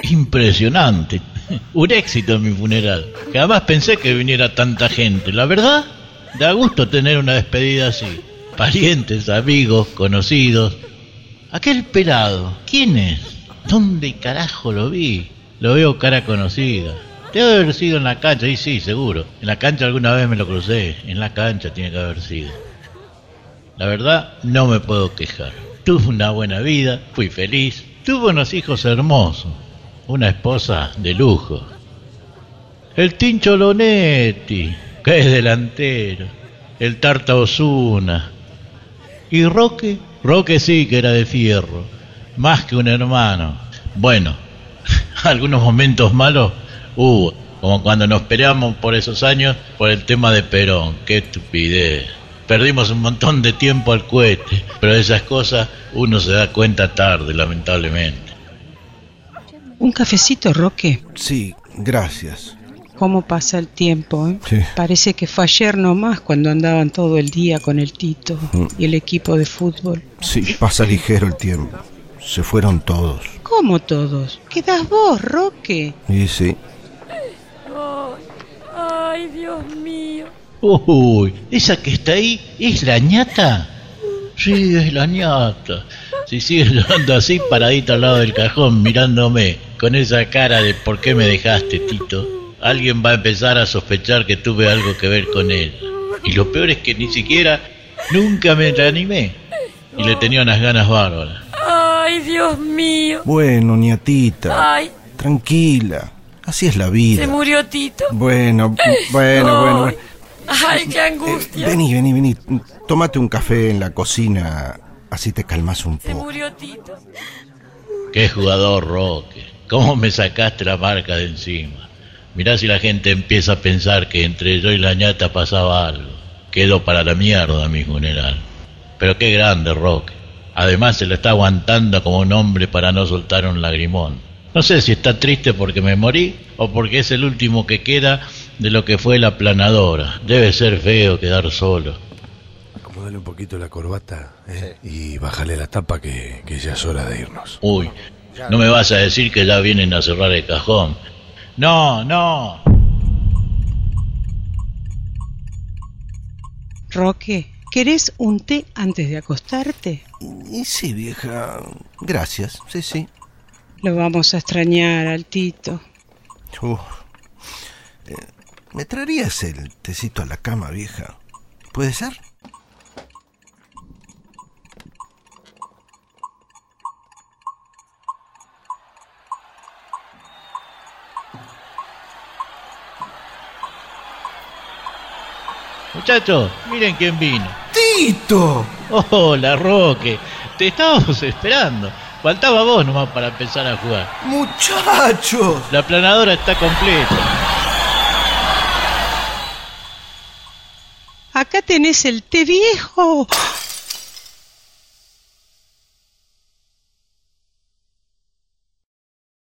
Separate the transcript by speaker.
Speaker 1: Impresionante. Un éxito en mi funeral. Jamás pensé que viniera tanta gente. La verdad, da gusto tener una despedida así. Parientes, amigos, conocidos. Aquel pelado, ¿quién es? ¿Dónde carajo lo vi? Lo veo cara conocida. Debe haber sido en la cancha, y sí, seguro. En la cancha alguna vez me lo crucé. En la cancha tiene que haber sido. La verdad, no me puedo quejar. Tuve una buena vida, fui feliz. Tuve unos hijos hermosos. Una esposa de lujo. El Tincho Lonetti, que es delantero. El Tarta Osuna. ¿Y Roque? Roque sí que era de fierro. Más que un hermano. Bueno, algunos momentos malos hubo. Como cuando nos peleamos por esos años por el tema de Perón. Qué estupidez. Perdimos un montón de tiempo al cohete. Pero de esas cosas uno se da cuenta tarde, lamentablemente.
Speaker 2: ¿Un cafecito, Roque?
Speaker 3: Sí, gracias.
Speaker 2: ¿Cómo pasa el tiempo, eh?
Speaker 3: Sí.
Speaker 2: Parece que fue ayer nomás cuando andaban todo el día con el Tito y el equipo de fútbol.
Speaker 3: Sí, pasa ligero el tiempo. Se fueron todos.
Speaker 2: ¿Cómo todos? ¿Quedás vos, Roque?
Speaker 3: Y sí.
Speaker 4: Ay, Dios mío.
Speaker 1: Uy, ¿esa que está ahí es la ñata? Sí, es la ñata. Si sigue llorando así, paradita al lado del cajón, mirándome, con esa cara de ¿por qué me dejaste, Tito? Alguien va a empezar a sospechar que tuve algo que ver con él. Y lo peor es que ni siquiera, nunca me reanimé. Y le tenía unas ganas bárbaras.
Speaker 4: Ay, Dios mío.
Speaker 3: Bueno, niatita.
Speaker 4: Ay,
Speaker 3: Tranquila. Así es la vida.
Speaker 4: se murió Tito.
Speaker 3: Bueno.
Speaker 4: Ay, qué angustia.
Speaker 3: Vení. Tómate un café en la cocina. Así te calmas un
Speaker 4: Se
Speaker 3: poco.
Speaker 4: murió Tito.
Speaker 1: Qué jugador, Roque. ¿Cómo me sacaste la marca de encima? Mirá si la gente empieza a pensar que entre yo y la ñata pasaba algo. Quedó para la mierda mi funeral. Pero qué grande, Roque. Además se lo está aguantando como un hombre para no soltar un lagrimón. No sé si está triste porque me morí o porque es el último que queda de lo que fue la aplanadora. Debe ser feo quedar solo.
Speaker 5: Acomodale un poquito la corbata, y bájale la tapa que ya es hora de irnos.
Speaker 1: Uy, no me vas a decir que ya vienen a cerrar el cajón. No.
Speaker 2: Roque, ¿querés un té antes de acostarte?
Speaker 3: Y sí, vieja. Gracias. Sí.
Speaker 2: Lo vamos a extrañar al Tito.
Speaker 3: ¿Me traerías el tecito a la cama, vieja? ¿Puede ser?
Speaker 1: Muchachos, miren quién vino.
Speaker 3: ¡Tito!
Speaker 1: Hola, Roque. Te estábamos esperando. Faltaba vos nomás para empezar a jugar.
Speaker 3: ¡Muchachos!
Speaker 1: La aplanadora está completa.
Speaker 2: Acá tenés el té viejo.